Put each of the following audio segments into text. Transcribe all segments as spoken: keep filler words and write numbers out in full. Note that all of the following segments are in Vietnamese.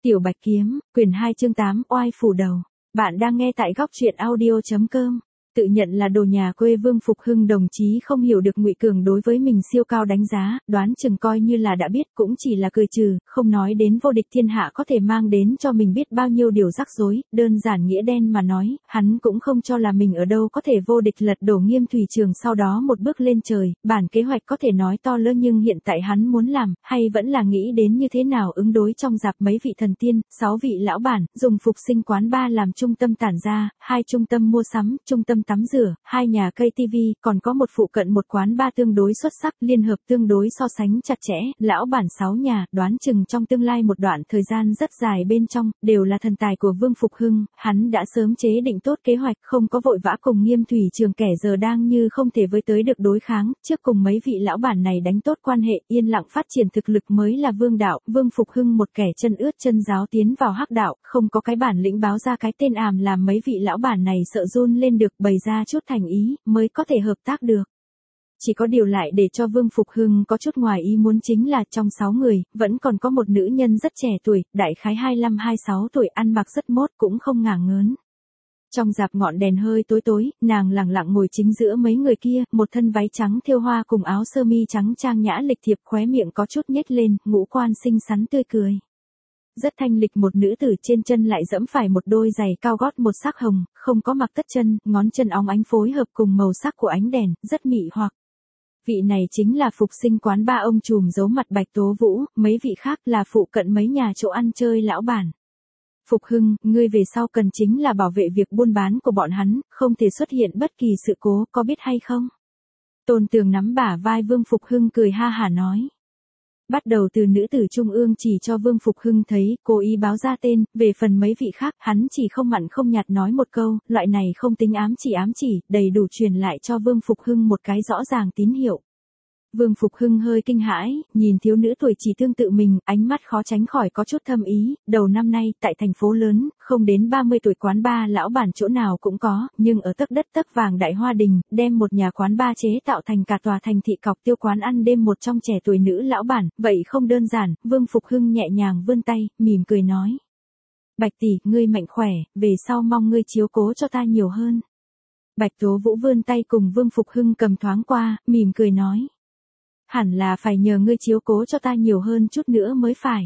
Tiểu Bạch Kiếm, quyển hai chương tám, oai phủ đầu. Bạn đang nghe tại góc truyện audio chấm com. Tự nhận là đồ nhà quê Vương Phục Hưng đồng chí không hiểu được Ngụy Cường đối với mình siêu cao đánh giá, đoán chừng coi như là đã biết cũng chỉ là cười trừ, không nói đến vô địch thiên hạ có thể mang đến cho mình biết bao nhiêu điều rắc rối, đơn giản nghĩa đen mà nói, hắn cũng không cho là mình ở đâu có thể vô địch lật đổ Nghiêm Thủy Trường sau đó một bước lên trời, bản kế hoạch có thể nói to lớn nhưng hiện tại hắn muốn làm, hay vẫn là nghĩ đến như thế nào ứng đối trong dạp mấy vị thần tiên, sáu vị lão bản, dùng Phục Sinh quán ba làm trung tâm tản ra, hai trung tâm mua sắm, trung tâm tắm rửa, hai nhà cây tivi, còn có một phụ cận một quán bar tương đối xuất sắc, liên hợp tương đối so sánh chặt chẽ, lão bản sáu nhà, đoán chừng trong tương lai một đoạn thời gian rất dài bên trong, đều là thần tài của Vương Phục Hưng, hắn đã sớm chế định tốt kế hoạch, không có vội vã cùng Nghiêm Thủy Trường kẻ giờ đang như không thể với tới được đối kháng, trước cùng mấy vị lão bản này đánh tốt quan hệ, yên lặng phát triển thực lực mới là vương đạo, Vương Phục Hưng một kẻ chân ướt chân giáo tiến vào hắc đạo, không có cái bản lĩnh báo ra cái tên àm làm mấy vị lão bản này sợ run lên được, bày ra chút thành ý, mới có thể hợp tác được. Chỉ có điều lại để cho Vương Phục Hưng có chút ngoài ý muốn chính là trong sáu người, vẫn còn có một nữ nhân rất trẻ tuổi, đại khái hai mươi lăm hai mươi sáu tuổi, ăn mặc rất mốt cũng không ngả ngớn. Trong dạp ngọn đèn hơi tối tối, nàng lẳng lặng ngồi chính giữa mấy người kia, một thân váy trắng thêu hoa cùng áo sơ mi trắng trang nhã lịch thiệp, khóe miệng có chút nhếch lên, ngũ quan xinh xắn tươi cười. Rất thanh lịch, một nữ tử trên chân lại dẫm phải một đôi giày cao gót một sắc hồng, không có mặc tất chân, ngón chân óng ánh phối hợp cùng màu sắc của ánh đèn, rất mị hoặc. Vị này chính là Phục Sinh quán ba ông trùm giấu mặt Bạch Tố Vũ, mấy vị khác là phụ cận mấy nhà chỗ ăn chơi lão bản. Phục Hưng, ngươi về sau cần chính là bảo vệ việc buôn bán của bọn hắn, không thể xuất hiện bất kỳ sự cố, có biết hay không? Tôn Tường nắm bả vai Vương Phục Hưng cười ha hả nói. Bắt đầu từ nữ tử trung ương chỉ cho Vương Phục Hưng thấy, cố ý báo ra tên, về phần mấy vị khác, hắn chỉ không mặn không nhạt nói một câu, loại này không tính ám chỉ ám chỉ, đầy đủ truyền lại cho Vương Phục Hưng một cái rõ ràng tín hiệu. Vương Phục Hưng hơi kinh hãi, nhìn thiếu nữ tuổi chỉ tương tự mình, ánh mắt khó tránh khỏi có chút thâm ý, đầu năm nay, tại thành phố lớn, không đến ba mươi tuổi quán bar lão bản chỗ nào cũng có, nhưng ở tấc đất tấc vàng Đại Hoa Đình, đem một nhà quán bar chế tạo thành cả tòa thành thị cọc tiêu quán ăn đêm một trong trẻ tuổi nữ lão bản, vậy không đơn giản, Vương Phục Hưng nhẹ nhàng vươn tay, mỉm cười nói. Bạch tỷ, ngươi mạnh khỏe, về sau mong ngươi chiếu cố cho ta nhiều hơn. Bạch Tố Vũ vươn tay cùng Vương Phục Hưng cầm thoáng qua, mỉm cười nói. Hẳn là phải nhờ ngươi chiếu cố cho ta nhiều hơn chút nữa mới phải.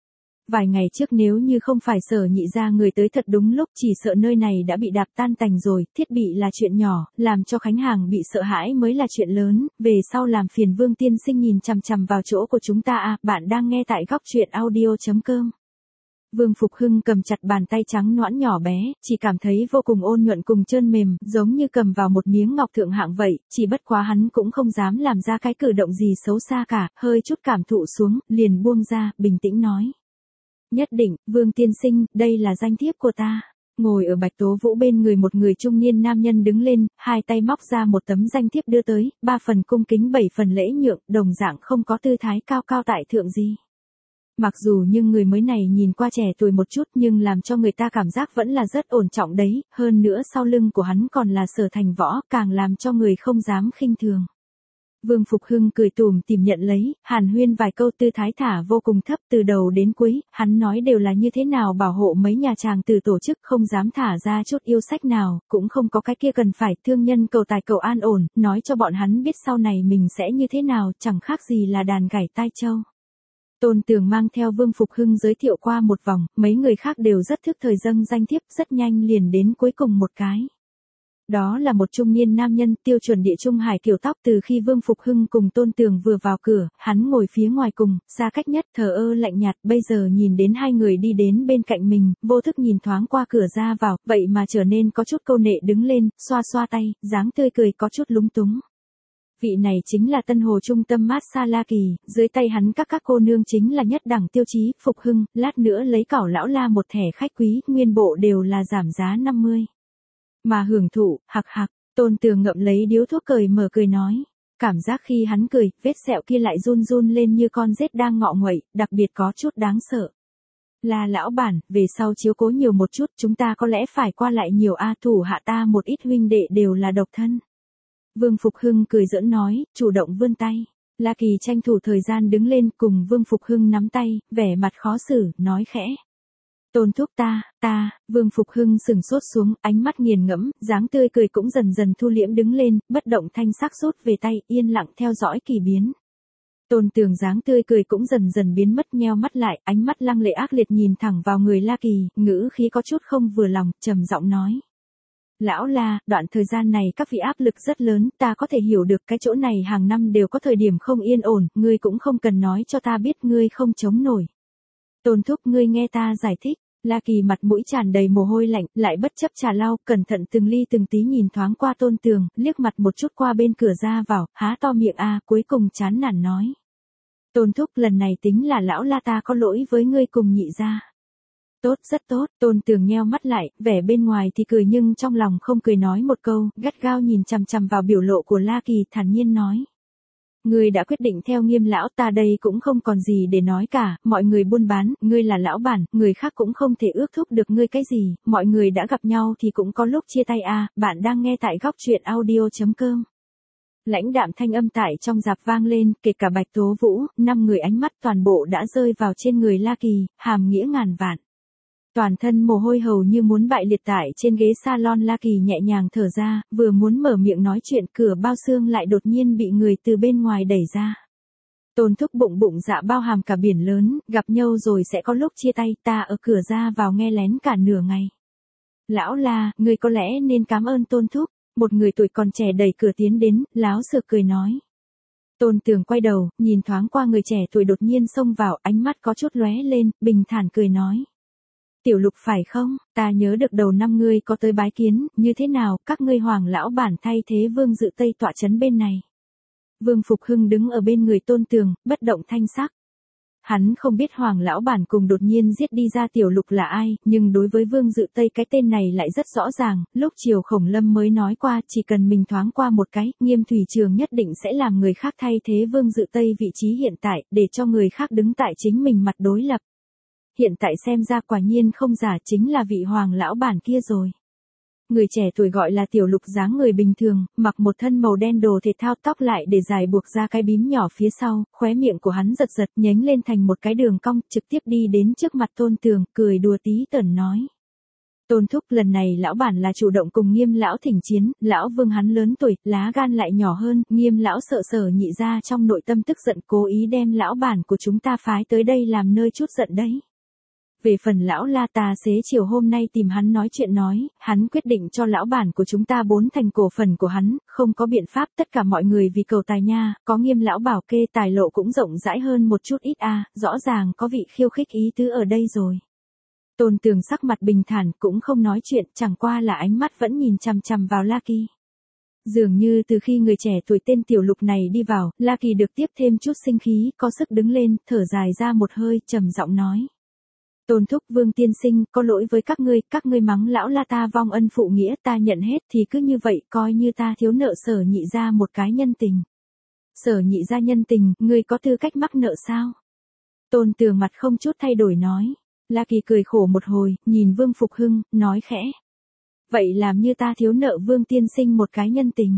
Vài ngày trước nếu như không phải Sở Nhị gia người tới thật đúng lúc, chỉ sợ nơi này đã bị đạp tan tành rồi, thiết bị là chuyện nhỏ, làm cho khách hàng bị sợ hãi mới là chuyện lớn, về sau làm phiền Vương tiên sinh nhìn chằm chằm vào chỗ của chúng ta à, bạn đang nghe tại góc truyện audio chấm com. Vương Phục Hưng cầm chặt bàn tay trắng nõn nhỏ bé, chỉ cảm thấy vô cùng ôn nhuận cùng trơn mềm, giống như cầm vào một miếng ngọc thượng hạng vậy, chỉ bất quá hắn cũng không dám làm ra cái cử động gì xấu xa cả, hơi chút cảm thụ xuống, liền buông ra, bình tĩnh nói. Nhất định, Vương tiên sinh, đây là danh thiếp của ta. Ngồi ở Bạch Tố Vũ bên người một người trung niên nam nhân đứng lên, hai tay móc ra một tấm danh thiếp đưa tới, ba phần cung kính bảy phần lễ nhượng, đồng dạng không có tư thái cao cao tại thượng gì. Mặc dù nhưng người mới này nhìn qua trẻ tuổi một chút nhưng làm cho người ta cảm giác vẫn là rất ổn trọng đấy, hơn nữa sau lưng của hắn còn là Sở Thành Võ, càng làm cho người không dám khinh thường. Vương Phục Hưng cười tủm tỉm nhận lấy, hàn huyên vài câu, tư thái thả vô cùng thấp, từ đầu đến cuối, hắn nói đều là như thế nào bảo hộ mấy nhà chàng từ tổ chức, không dám thả ra chút yêu sách nào, cũng không có cái kia cần phải thương nhân cầu tài cầu an ổn, nói cho bọn hắn biết sau này mình sẽ như thế nào, chẳng khác gì là đàn gảy tai châu. Tôn Tường mang theo Vương Phục Hưng giới thiệu qua một vòng, mấy người khác đều rất thức thời dâng danh thiếp, rất nhanh liền đến cuối cùng một cái. Đó là một trung niên nam nhân, tiêu chuẩn địa trung hải kiểu tóc, từ khi Vương Phục Hưng cùng Tôn Tường vừa vào cửa, hắn ngồi phía ngoài cùng, xa cách nhất, thờ ơ lạnh nhạt, bây giờ nhìn đến hai người đi đến bên cạnh mình, vô thức nhìn thoáng qua cửa ra vào, vậy mà trở nên có chút câu nệ đứng lên, xoa xoa tay, dáng tươi cười có chút lúng túng. Vị này chính là Tân Hồ Trung tâm Massage La Kỳ, dưới tay hắn các các cô nương chính là nhất đẳng tiêu chí, Phục Hưng, lát nữa lấy cảo lão la một thẻ khách quý, nguyên bộ đều là giảm giá năm mươi. Mà hưởng thụ, hạc hạc, Tôn Tường ngậm lấy điếu thuốc cười mở cười nói. Cảm giác khi hắn cười, vết sẹo kia lại run run lên như con rết đang ngọ nguậy, đặc biệt có chút đáng sợ. Là lão bản, về sau chiếu cố nhiều một chút, chúng ta có lẽ phải qua lại nhiều a, thủ hạ ta một ít huynh đệ đều là độc thân. Vương Phục Hưng cười giỡn nói, chủ động vươn tay. La Kỳ tranh thủ thời gian đứng lên cùng Vương Phục Hưng nắm tay, vẻ mặt khó xử, nói khẽ. Tôn thúc ta, ta, Vương Phục Hưng sừng sốt xuống, ánh mắt nghiền ngẫm, dáng tươi cười cũng dần dần thu liễm đứng lên, bất động thanh sắc rút về tay, yên lặng theo dõi kỳ biến. Tôn Tường dáng tươi cười cũng dần dần biến mất, nheo mắt lại, ánh mắt lăng lệ ác liệt nhìn thẳng vào người La Kỳ, ngữ khí có chút không vừa lòng, trầm giọng nói. Lão La, đoạn thời gian này các vị áp lực rất lớn, ta có thể hiểu được cái chỗ này hàng năm đều có thời điểm không yên ổn, ngươi cũng không cần nói cho ta biết ngươi không chống nổi. Tôn thúc, ngươi nghe ta giải thích. La Kỳ mặt mũi tràn đầy mồ hôi lạnh, lại bất chấp trà lau, cẩn thận từng ly từng tí nhìn thoáng qua Tôn Tường, liếc mặt một chút qua bên cửa ra vào, há to miệng a, cuối cùng chán nản nói. Tôn thúc, lần này tính là lão La ta có lỗi với ngươi cùng nhị gia. Tốt, rất tốt, Tôn Tường nheo mắt lại, vẻ bên ngoài thì cười nhưng trong lòng không cười, nói một câu, gắt gao nhìn chằm chằm vào biểu lộ của La Kỳ, thản nhiên nói. Ngươi đã quyết định theo Nghiêm lão, ta đây cũng không còn gì để nói cả, mọi người buôn bán, ngươi là lão bản, người khác cũng không thể ước thúc được ngươi cái gì, mọi người đã gặp nhau thì cũng có lúc chia tay a. Bạn đang nghe tại góc truyện audio chấm com. Lãnh đạm thanh âm tại trong rạp vang lên, kể cả Bạch Tố Vũ, năm người ánh mắt toàn bộ đã rơi vào trên người La Kỳ, hàm nghĩa ngàn vạn. Toàn thân mồ hôi hầu như muốn bại liệt tại trên ghế salon, La Kỳ nhẹ nhàng thở ra, vừa muốn mở miệng nói chuyện, cửa bao xương lại đột nhiên bị người từ bên ngoài đẩy ra. Tôn thúc, bụng bụng dạ bao hàm cả biển lớn, gặp nhau rồi sẽ có lúc chia tay, ta ở cửa ra vào nghe lén cả nửa ngày. Lão La, ngươi có lẽ nên cảm ơn Tôn thúc. Một người tuổi còn trẻ đẩy cửa tiến đến, láo xược cười nói. Tôn Tường quay đầu, nhìn thoáng qua người trẻ tuổi đột nhiên xông vào, ánh mắt có chút lóe lên, bình thản cười nói. Tiểu Lục phải không, ta nhớ được đầu năm ngươi có tới bái kiến, như thế nào, các ngươi Hoàng lão bản thay thế Vương Dự Tây tọa trấn bên này. Vương Phục Hưng đứng ở bên người Tôn Tường, bất động thanh sắc. Hắn không biết Hoàng lão bản cùng đột nhiên giết đi ra Tiểu Lục là ai, nhưng đối với Vương Dự Tây cái tên này lại rất rõ ràng, lúc chiều Khổng Lâm mới nói qua, chỉ cần mình thoáng qua một cái, Nghiêm Thủy Trường nhất định sẽ làm người khác thay thế Vương Dự Tây vị trí hiện tại, để cho người khác đứng tại chính mình mặt đối lập. Hiện tại xem ra quả nhiên không giả, chính là vị Hoàng lão bản kia rồi. Người trẻ tuổi gọi là Tiểu Lục, dáng người bình thường, mặc một thân màu đen đồ thể thao, tóc lại để dài buộc ra cái bím nhỏ phía sau, khóe miệng của hắn giật giật nhếch lên thành một cái đường cong, trực tiếp đi đến trước mặt Tôn Tường, cười đùa tí tởn nói. Tôn thúc, lần này lão bản là chủ động cùng Nghiêm lão thỉnh chiến, lão Vương hắn lớn tuổi, lá gan lại nhỏ hơn, Nghiêm lão sợ sở nhị ra trong nội tâm tức giận, cố ý đem lão bản của chúng ta phái tới đây làm nơi chút giận đấy. Về phần lão La, ta xế chiều hôm nay tìm hắn nói chuyện, nói, hắn quyết định cho lão bản của chúng ta bốn thành cổ phần của hắn, không có biện pháp, tất cả mọi người vì cầu tài nha, có Nghiêm lão bảo kê, tài lộ cũng rộng rãi hơn một chút ít a, à, rõ ràng có vị khiêu khích ý tứ ở đây rồi. Tôn Tường sắc mặt bình thản, cũng không nói chuyện, chẳng qua là ánh mắt vẫn nhìn chằm chằm vào La Kỳ. Dường như từ khi người trẻ tuổi tên Tiểu Lục này đi vào, La Kỳ được tiếp thêm chút sinh khí, có sức đứng lên, thở dài ra một hơi, trầm giọng nói. Tôn thúc, Vương tiên sinh, có lỗi với các ngươi, các ngươi mắng lão La ta vong ân phụ nghĩa, ta nhận hết, thì cứ như vậy, coi như ta thiếu nợ Sở nhị gia một cái nhân tình. Sở nhị gia nhân tình, ngươi có tư cách mắc nợ sao? Tôn Tường mặt không chút thay đổi nói. La Kỳ cười khổ một hồi, nhìn Vương Phục Hưng, nói khẽ. Vậy làm như ta thiếu nợ Vương tiên sinh một cái nhân tình.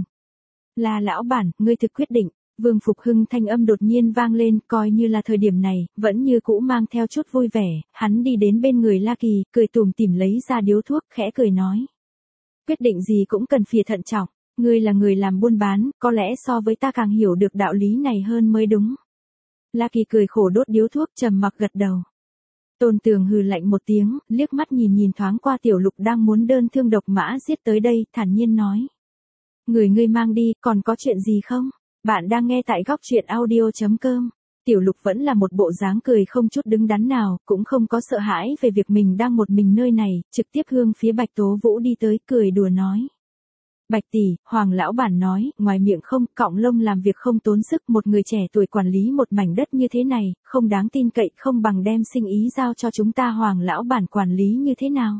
Là lão bản, ngươi thực quyết định. Vương Phục Hưng thanh âm đột nhiên vang lên, coi như là thời điểm này, vẫn như cũ mang theo chút vui vẻ, hắn đi đến bên người La Kỳ, cười tủm tỉm lấy ra điếu thuốc, khẽ cười nói. Quyết định gì cũng cần phải thận trọng, ngươi là người làm buôn bán, có lẽ so với ta càng hiểu được đạo lý này hơn mới đúng. La Kỳ cười khổ đốt điếu thuốc, trầm mặc gật đầu. Tôn Tường hừ lạnh một tiếng, liếc mắt nhìn nhìn thoáng qua Tiểu Lục đang muốn đơn thương độc mã giết tới đây, thản nhiên nói. Người ngươi mang đi, còn có chuyện gì không? Bạn đang nghe tại góc truyện audio chấm com. Tiểu Lục vẫn là một bộ dáng cười không chút đứng đắn nào, cũng không có sợ hãi về việc mình đang một mình nơi này, trực tiếp hướng phía Bạch Tố Vũ đi tới, cười đùa nói. Bạch tỷ, Hoàng lão bản nói, ngoài miệng không, cọng lông làm việc không tốn sức, một người trẻ tuổi quản lý một mảnh đất như thế này, không đáng tin cậy, không bằng đem sinh ý giao cho chúng ta Hoàng lão bản quản lý như thế nào.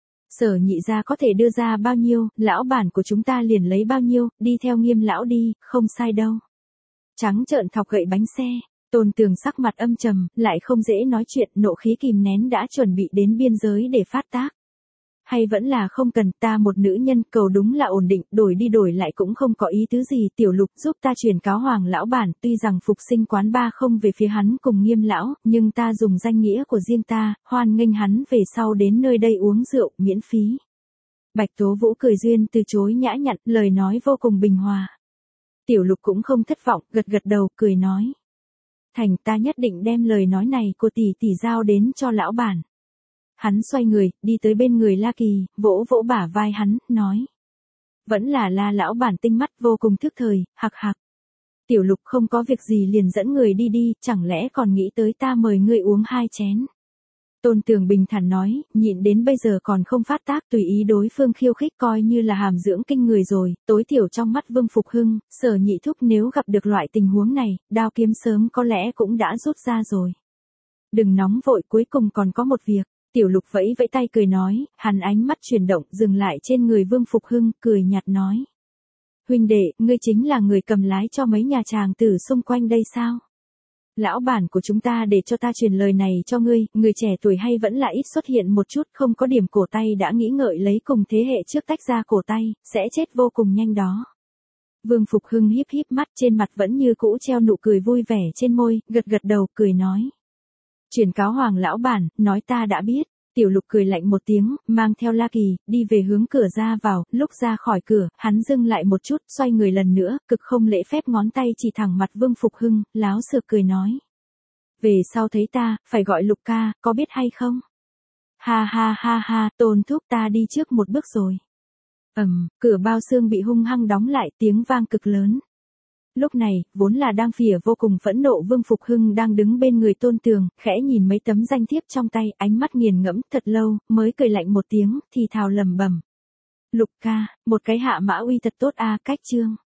Sở nhị gia có thể đưa ra bao nhiêu, lão bản của chúng ta liền lấy bao nhiêu, đi theo Nghiêm lão đi, không sai đâu. Trắng trợn thọc gậy bánh xe, Tôn Tường sắc mặt âm trầm, lại không dễ nói chuyện, nộ khí kìm nén đã chuẩn bị đến biên giới để phát tác. Hay vẫn là không cần, ta một nữ nhân cầu đúng là ổn định, đổi đi đổi lại cũng không có ý tứ gì. Tiểu Lục giúp ta truyền cáo Hoàng lão bản, tuy rằng phục sinh quán ba không về phía hắn cùng Nghiêm lão, nhưng ta dùng danh nghĩa của riêng ta, hoan nghênh hắn về sau đến nơi đây uống rượu, miễn phí. Bạch Tố Vũ cười duyên từ chối nhã nhặn, lời nói vô cùng bình hòa. Tiểu Lục cũng không thất vọng, gật gật đầu, cười nói. Thành, ta nhất định đem lời nói này của tỷ tỷ giao đến cho lão bản. Hắn xoay người, đi tới bên người La Kỳ, vỗ vỗ bả vai hắn, nói. Vẫn là La lão bản tinh mắt vô cùng thức thời, hạc hạc. Tiểu Lục không có việc gì liền dẫn người đi đi, chẳng lẽ còn nghĩ tới ta mời ngươi uống hai chén. Tôn Tường bình thản nói, nhịn đến bây giờ còn không phát tác tùy ý đối phương khiêu khích coi như là hàm dưỡng kinh người rồi, tối thiểu trong mắt Vương Phục Hưng, Sở Nhị Thúc nếu gặp được loại tình huống này, đao kiếm sớm có lẽ cũng đã rút ra rồi. Đừng nóng vội, cuối cùng còn có một việc. Tiểu Lục vẫy vẫy tay cười nói, hắn ánh mắt chuyển động dừng lại trên người Vương Phục Hưng, cười nhạt nói. Huynh đệ, ngươi chính là người cầm lái cho mấy nhà chàng tử xung quanh đây sao? Lão bản của chúng ta để cho ta truyền lời này cho ngươi, người trẻ tuổi hay vẫn là ít xuất hiện một chút, không có điểm cổ tay đã nghĩ ngợi lấy cùng thế hệ trước tách ra cổ tay, sẽ chết vô cùng nhanh đó. Vương Phục Hưng híp híp mắt, trên mặt vẫn như cũ treo nụ cười vui vẻ trên môi, gật gật đầu, cười nói. Truyền cáo Hoàng lão bản, nói ta đã biết. Tiểu Lục cười lạnh một tiếng, mang theo La Kỳ, đi về hướng cửa ra vào, lúc ra khỏi cửa, hắn dừng lại một chút, xoay người lần nữa, cực không lễ phép ngón tay chỉ thẳng mặt Vương Phục Hưng, láo xược cười nói. Về sau thấy ta, phải gọi Lục ca, có biết hay không? Ha ha ha ha, Tôn thúc ta đi trước một bước rồi. Ầm, cửa bao xương bị hung hăng đóng lại, tiếng vang cực lớn. Lúc này, vốn là đang phìa vô cùng phẫn nộ Vương Phục Hưng đang đứng bên người Tôn Tường, khẽ nhìn mấy tấm danh thiếp trong tay, ánh mắt nghiền ngẫm thật lâu, mới cười lạnh một tiếng, thì thào lầm bầm. Lục ca, một cái hạ mã uy thật tốt a, cách chương.